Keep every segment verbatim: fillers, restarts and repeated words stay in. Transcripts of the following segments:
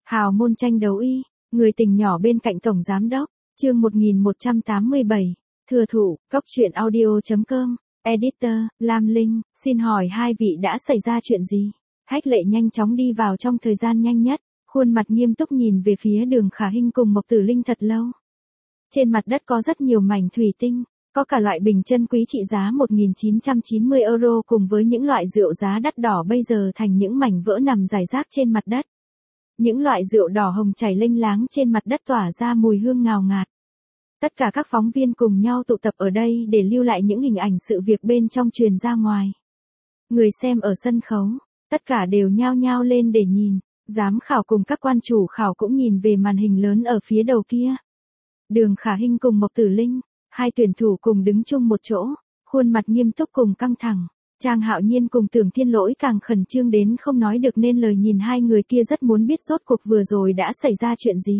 Hào môn tranh đấu y, người tình nhỏ bên cạnh tổng giám đốc, chương một nghìn một trăm tám mươi bảy, thừa thụ, góc truyện audio.com, editor, Lam Linh, xin hỏi hai vị đã xảy ra chuyện gì? Hách Lệ nhanh chóng đi vào trong thời gian nhanh nhất, khuôn mặt nghiêm túc nhìn về phía Đường Khả Hinh cùng Mộc Tử Linh thật lâu. Trên mặt đất có rất nhiều mảnh thủy tinh, có cả loại bình chân quý trị giá một nghìn chín trăm chín mươi euro cùng với những loại rượu giá đắt đỏ bây giờ thành những mảnh vỡ nằm rải rác trên mặt đất. Những loại rượu đỏ hồng chảy lênh láng trên mặt đất tỏa ra mùi hương ngào ngạt. Tất cả các phóng viên cùng nhau tụ tập ở đây để lưu lại những hình ảnh sự việc bên trong truyền ra ngoài. Người xem ở sân khấu, tất cả đều nhao nhao lên để nhìn, giám khảo cùng các quan chủ khảo cũng nhìn về màn hình lớn ở phía đầu kia. Đường Khả Hinh cùng Mộc Tử Linh, hai tuyển thủ cùng đứng chung một chỗ, khuôn mặt nghiêm túc cùng căng thẳng. Trang Hạo Nhiên cùng Tưởng Thiên Lỗi càng khẩn trương đến không nói được nên lời, nhìn hai người kia rất muốn biết rốt cuộc vừa rồi đã xảy ra chuyện gì.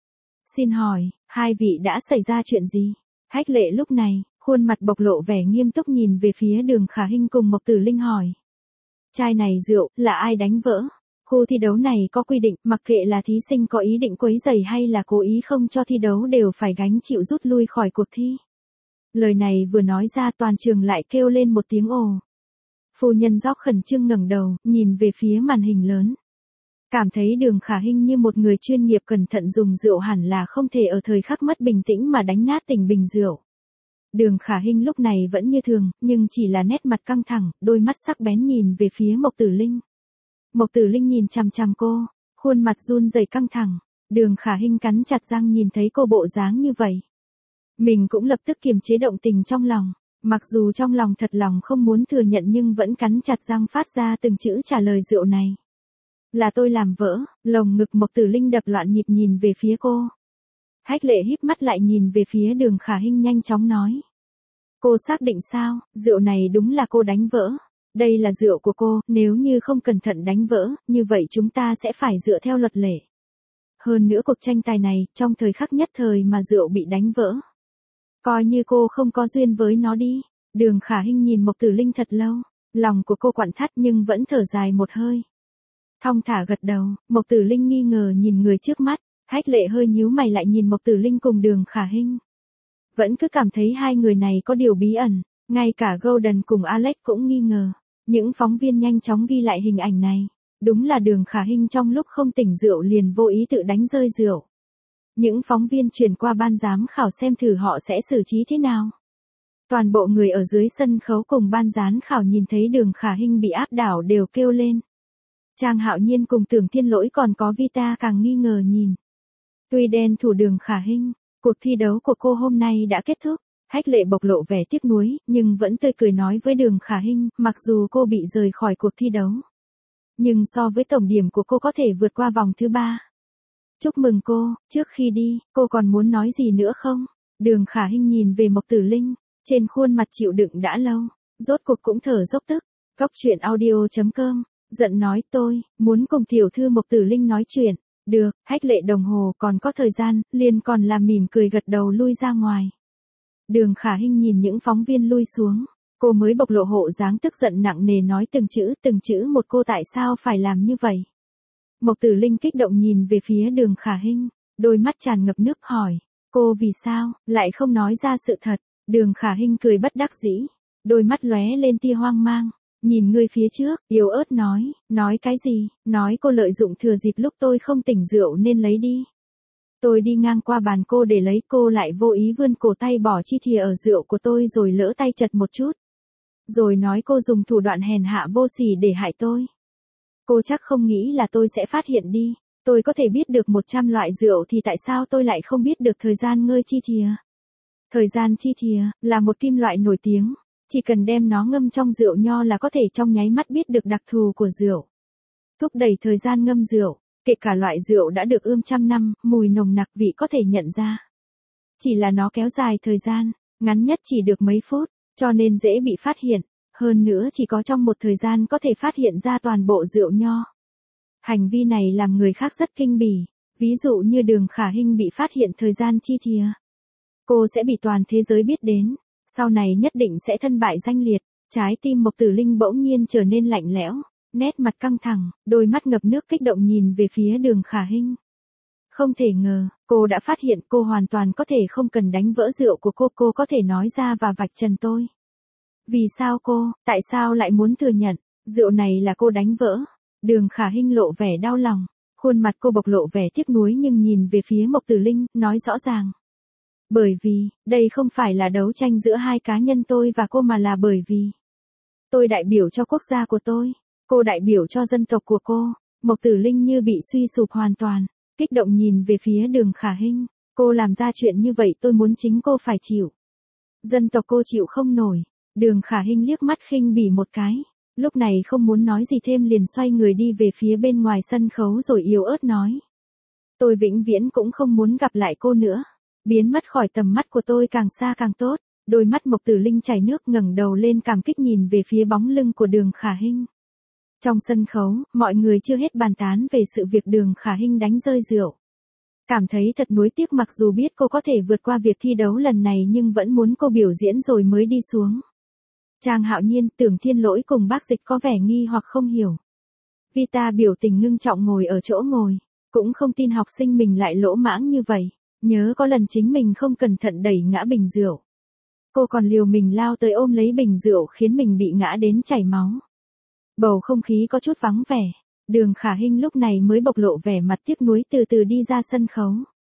Xin hỏi, hai vị đã xảy ra chuyện gì? Hách Lệ lúc này, khuôn mặt bộc lộ vẻ nghiêm túc nhìn về phía Đường Khả Hinh cùng Mộc Tử Linh hỏi. Chai này rượu, là ai đánh vỡ? Khu thi đấu này có quy định, mặc kệ là thí sinh có ý định quấy rầy hay là cố ý không cho thi đấu đều phải gánh chịu rút lui khỏi cuộc thi. Lời này vừa nói ra toàn trường lại kêu lên một tiếng ồ. Phu nhân Gióc khẩn trương ngẩng đầu, nhìn về phía màn hình lớn. Cảm thấy Đường Khả Hinh như một người chuyên nghiệp cẩn thận dùng rượu hẳn là không thể ở thời khắc mất bình tĩnh mà đánh nát tình bình rượu. Đường Khả Hinh lúc này vẫn như thường, nhưng chỉ là nét mặt căng thẳng, đôi mắt sắc bén nhìn về phía Mộc Tử Linh. Mộc Tử Linh nhìn chằm chằm cô, khuôn mặt run rẩy căng thẳng. Đường Khả Hinh cắn chặt răng nhìn thấy cô bộ dáng như vậy. Mình cũng lập tức kiềm chế động tình trong lòng. Mặc dù trong lòng thật lòng không muốn thừa nhận nhưng vẫn cắn chặt răng phát ra từng chữ trả lời rượu này. Là tôi làm vỡ, lồng ngực Mộc Tử Linh đập loạn nhịp nhìn về phía cô. Hách Lệ híp mắt lại nhìn về phía Đường Khả Hinh nhanh chóng nói. Cô xác định sao, rượu này đúng là cô đánh vỡ. Đây là rượu của cô, nếu như không cẩn thận đánh vỡ, như vậy chúng ta sẽ phải dựa theo luật lệ. Hơn nữa cuộc tranh tài này, trong thời khắc nhất thời mà rượu bị đánh vỡ. Coi như cô không có duyên với nó đi. Đường Khả Hinh nhìn Mộc Tử Linh thật lâu, lòng của cô quặn thắt nhưng vẫn thở dài một hơi. Thong thả gật đầu, Mộc Tử Linh nghi ngờ nhìn người trước mắt, Hách Lệ hơi nhíu mày lại nhìn Mộc Tử Linh cùng Đường Khả Hinh. Vẫn cứ cảm thấy hai người này có điều bí ẩn, ngay cả Golden cùng Alex cũng nghi ngờ. Những phóng viên nhanh chóng ghi lại hình ảnh này. Đúng là Đường Khả Hinh trong lúc không tỉnh rượu liền vô ý tự đánh rơi rượu. Những phóng viên chuyển qua ban giám khảo xem thử họ sẽ xử trí thế nào. Toàn bộ người ở dưới sân khấu cùng ban giám khảo nhìn thấy Đường Khả Hinh bị áp đảo đều kêu lên. Trang Hạo Nhiên cùng Tưởng Thiên Lỗi còn có Vita càng nghi ngờ nhìn. Tuy đen thủ Đường Khả Hinh, cuộc thi đấu của cô hôm nay đã kết thúc. Hách Lệ bộc lộ vẻ tiếc nuối, nhưng vẫn tươi cười nói với Đường Khả Hinh, mặc dù cô bị rời khỏi cuộc thi đấu. Nhưng so với tổng điểm của cô có thể vượt qua vòng thứ ba. Chúc mừng cô, trước khi đi, cô còn muốn nói gì nữa không? Đường Khả Hinh nhìn về Mộc Tử Linh, trên khuôn mặt chịu đựng đã lâu, rốt cuộc cũng thở dốc tức. Góc truyện audio.com, giận nói tôi, muốn cùng tiểu thư Mộc Tử Linh nói chuyện. Được, Hách Lệ đồng hồ còn có thời gian, liền còn làm mỉm cười gật đầu lui ra ngoài. Đường Khả Hinh nhìn những phóng viên lui xuống, cô mới bộc lộ hộ dáng tức giận nặng nề nói từng chữ từng chữ một cô tại sao phải làm như vậy. Mộc Tử Linh kích động nhìn về phía Đường Khả Hinh, đôi mắt tràn ngập nước hỏi, cô vì sao, lại không nói ra sự thật. Đường Khả Hinh cười bất đắc dĩ, đôi mắt lóe lên tia hoang mang, nhìn người phía trước, yếu ớt nói, nói cái gì, nói cô lợi dụng thừa dịp lúc tôi không tỉnh rượu nên lấy đi. Tôi đi ngang qua bàn cô để lấy, cô lại vô ý vươn cổ tay bỏ chi thìa ở rượu của tôi rồi lỡ tay chật một chút. Rồi nói cô dùng thủ đoạn hèn hạ vô sỉ để hại tôi. Cô chắc không nghĩ là tôi sẽ phát hiện đi. Tôi có thể biết được một trăm loại rượu thì tại sao tôi lại không biết được thời gian ngơi chi thìa. Thời gian chi thìa là một kim loại nổi tiếng. Chỉ cần đem nó ngâm trong rượu nho là có thể trong nháy mắt biết được đặc thù của rượu. Thúc đẩy thời gian ngâm rượu. Kể cả loại rượu đã được ươm trăm năm, mùi nồng nặc vị có thể nhận ra. Chỉ là nó kéo dài thời gian, ngắn nhất chỉ được mấy phút, cho nên dễ bị phát hiện. Hơn nữa chỉ có trong một thời gian có thể phát hiện ra toàn bộ rượu nho. Hành vi này làm người khác rất kinh bỉ. Ví dụ như Đường Khả Hinh bị phát hiện thời gian chi thìa. Cô sẽ bị toàn thế giới biết đến. Sau này nhất định sẽ thân bại danh liệt. Trái tim Mộc Tử Linh bỗng nhiên trở nên lạnh lẽo. nét mặt căng thẳng, đôi mắt ngập nước kích động nhìn về phía Đường Khả Hinh. Không thể ngờ, cô đã phát hiện cô hoàn toàn có thể không cần đánh vỡ rượu của cô, cô có thể nói ra và vạch trần tôi. Vì sao cô, tại sao lại muốn thừa nhận, rượu này là cô đánh vỡ? Đường Khả Hinh lộ vẻ đau lòng, khuôn mặt cô bộc lộ vẻ tiếc nuối nhưng nhìn về phía Mộc Tử Linh, nói rõ ràng. Bởi vì, đây không phải là đấu tranh giữa hai cá nhân tôi và cô mà là bởi vì tôi đại biểu cho quốc gia của tôi, cô đại biểu cho dân tộc của cô. Mộc Tử Linh như bị suy sụp hoàn toàn, kích động nhìn về phía Đường Khả Hinh, cô làm ra chuyện như vậy tôi muốn chính cô phải chịu. Dân tộc cô chịu không nổi. Đường Khả Hinh liếc mắt khinh bỉ một cái, lúc này không muốn nói gì thêm liền xoay người đi về phía bên ngoài sân khấu rồi yếu ớt nói. Tôi vĩnh viễn cũng không muốn gặp lại cô nữa. Biến mất khỏi tầm mắt của tôi càng xa càng tốt. Đôi mắt Mộc Tử Linh chảy nước ngẩng đầu lên cảm kích nhìn về phía bóng lưng của Đường Khả Hinh. Trong sân khấu, mọi người chưa hết bàn tán về sự việc Đường Khả Hinh đánh rơi rượu. Cảm thấy thật nuối tiếc mặc dù biết cô có thể vượt qua việc thi đấu lần này nhưng vẫn muốn cô biểu diễn rồi mới đi xuống. Trang Hạo Nhiên, Tưởng Thiên Lỗi cùng Bác Dịch có vẻ nghi hoặc không hiểu. Vita biểu tình ngưng trọng ngồi ở chỗ ngồi, cũng không tin học sinh mình lại lỗ mãng như vậy, nhớ có lần chính mình không cẩn thận đẩy ngã bình rượu. Cô còn liều mình lao tới ôm lấy bình rượu khiến mình bị ngã đến chảy máu. Bầu không khí có chút vắng vẻ, Đường Khả Hinh lúc này mới bộc lộ vẻ mặt tiếc nuối từ từ đi ra sân khấu.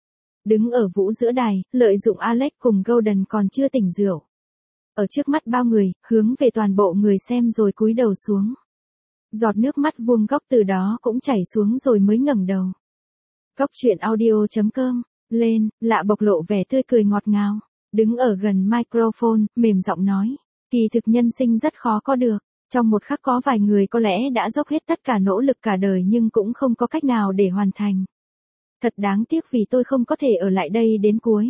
Đứng ở vũ giữa đài, lợi dụng Alex cùng Golden còn chưa tỉnh rượu. Ở trước mắt bao người, hướng về toàn bộ người xem rồi cúi đầu xuống. Giọt nước mắt vuông góc từ đó cũng chảy xuống rồi mới ngẩng đầu. Góc truyện audio chấm com, lên, lạ bộc lộ vẻ tươi cười ngọt ngào, đứng ở gần microphone, mềm giọng nói. Kỳ thực nhân sinh rất khó có được, trong một khắc có vài người có lẽ đã dốc hết tất cả nỗ lực cả đời nhưng cũng không có cách nào để hoàn thành. Thật đáng tiếc vì tôi không có thể ở lại đây đến cuối.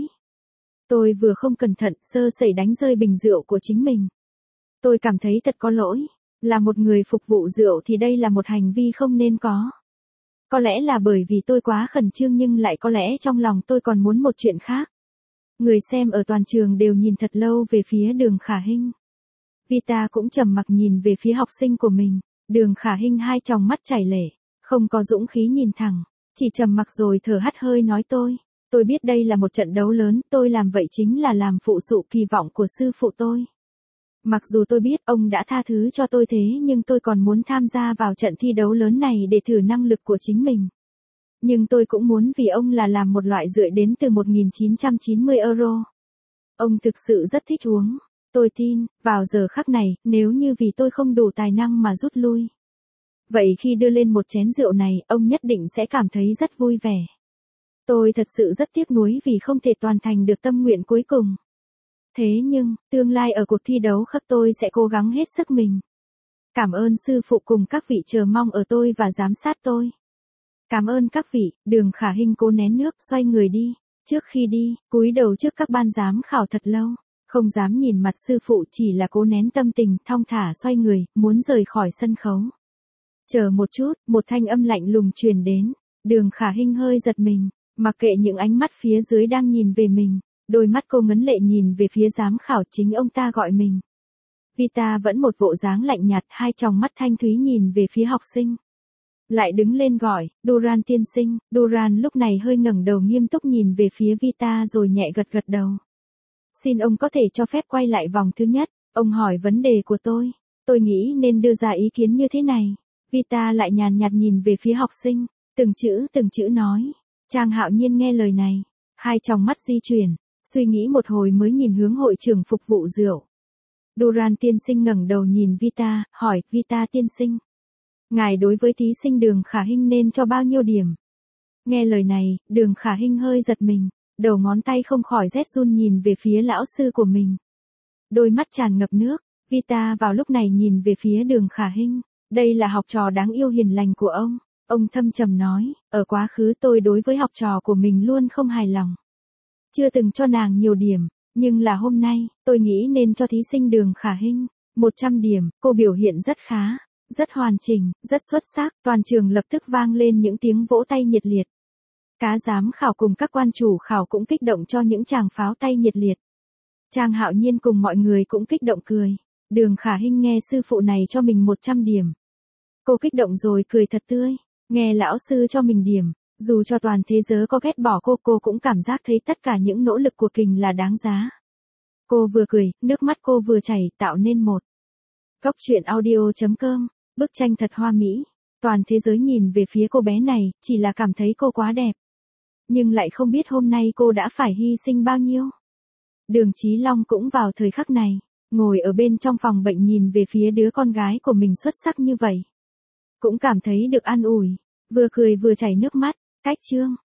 Tôi vừa không cẩn thận sơ sẩy đánh rơi bình rượu của chính mình. Tôi cảm thấy thật có lỗi, là một người phục vụ rượu thì đây là một hành vi không nên có. Có lẽ là bởi vì tôi quá khẩn trương nhưng lại có lẽ trong lòng tôi còn muốn một chuyện khác. Người xem ở toàn trường đều nhìn thật lâu về phía Đường Khả Hinh. Vita cũng trầm mặc nhìn về phía học sinh của mình, Đường Khả Hinh hai tròng mắt chảy lệ, không có dũng khí nhìn thẳng, chỉ trầm mặc rồi thở hắt hơi nói tôi. Tôi biết đây là một trận đấu lớn, tôi làm vậy chính là làm phụ sự kỳ vọng của sư phụ tôi. Mặc dù tôi biết ông đã tha thứ cho tôi thế nhưng tôi còn muốn tham gia vào trận thi đấu lớn này để thử năng lực của chính mình. Nhưng tôi cũng muốn vì ông là làm một loại rượu đến từ một nghìn chín trăm chín mươi euro. Ông thực sự rất thích uống. Tôi tin, vào giờ khắc này, nếu như vì tôi không đủ tài năng mà rút lui. Vậy khi đưa lên một chén rượu này, ông nhất định sẽ cảm thấy rất vui vẻ. Tôi thật sự rất tiếc nuối vì không thể toàn thành được tâm nguyện cuối cùng. Thế nhưng, tương lai ở cuộc thi đấu khắp tôi sẽ cố gắng hết sức mình. Cảm ơn sư phụ cùng các vị chờ mong ở tôi và giám sát tôi. Cảm ơn các vị. Đường Khả Hinh cố nén nước xoay người đi. Trước khi đi, cúi đầu trước các ban giám khảo thật lâu. Không dám nhìn mặt sư phụ chỉ là cố nén tâm tình, thong thả xoay người, muốn rời khỏi sân khấu. Chờ một chút, một thanh âm lạnh lùng truyền đến. Đường Khả Hinh hơi giật mình, mặc kệ những ánh mắt phía dưới đang nhìn về mình. Đôi mắt cô ngấn lệ nhìn về phía giám khảo chính ông ta gọi mình. Vita vẫn một bộ dáng lạnh nhạt, hai tròng mắt thanh thúy nhìn về phía học sinh. Lại đứng lên gọi, Duran tiên sinh. Duran lúc này hơi ngẩng đầu nghiêm túc nhìn về phía Vita rồi nhẹ gật gật đầu. Xin ông có thể cho phép quay lại vòng thứ nhất. Ông hỏi vấn đề của tôi. Tôi nghĩ nên đưa ra ý kiến như thế này. Vita lại nhàn nhạt nhìn về phía học sinh. Từng chữ từng chữ nói. Trang Hạo Nhiên nghe lời này. Hai tròng mắt di chuyển. Suy nghĩ một hồi mới nhìn hướng hội trưởng phục vụ rượu. Duran tiên sinh ngẩng đầu nhìn Vita, hỏi, Vita tiên sinh. Ngài đối với thí sinh Đường Khả Hinh nên cho bao nhiêu điểm? Nghe lời này, Đường Khả Hinh hơi giật mình, đầu ngón tay không khỏi rét run nhìn về phía lão sư của mình. Đôi mắt tràn ngập nước, Vita vào lúc này nhìn về phía Đường Khả Hinh. Đây là học trò đáng yêu hiền lành của ông. Ông thâm trầm nói, ở quá khứ tôi đối với học trò của mình luôn không hài lòng. Chưa từng cho nàng nhiều điểm, nhưng là hôm nay, tôi nghĩ nên cho thí sinh Đường Khả Hinh một trăm điểm, cô biểu hiện rất khá, rất hoàn chỉnh, rất xuất sắc, toàn trường lập tức vang lên những tiếng vỗ tay nhiệt liệt. Cá giám khảo cùng các quan chủ khảo cũng kích động cho những tràng pháo tay nhiệt liệt. Trang Hạo Nhiên cùng mọi người cũng kích động cười. Đường Khả Hinh nghe sư phụ này cho mình một trăm điểm. Cô kích động rồi cười thật tươi. Nghe lão sư cho mình điểm. Dù cho toàn thế giới có ghét bỏ cô, cô cũng cảm giác thấy tất cả những nỗ lực của Kình là đáng giá. Cô vừa cười, nước mắt cô vừa chảy, tạo nên một góc truyện audio chấm com. Bức tranh thật hoa mỹ. Toàn thế giới nhìn về phía cô bé này, chỉ là cảm thấy cô quá đẹp. Nhưng lại không biết hôm nay cô đã phải hy sinh bao nhiêu. Đường Chí Long cũng vào thời khắc này, ngồi ở bên trong phòng bệnh nhìn về phía đứa con gái của mình xuất sắc như vậy. Cũng cảm thấy được an ủi, vừa cười vừa chảy nước mắt. Cách chương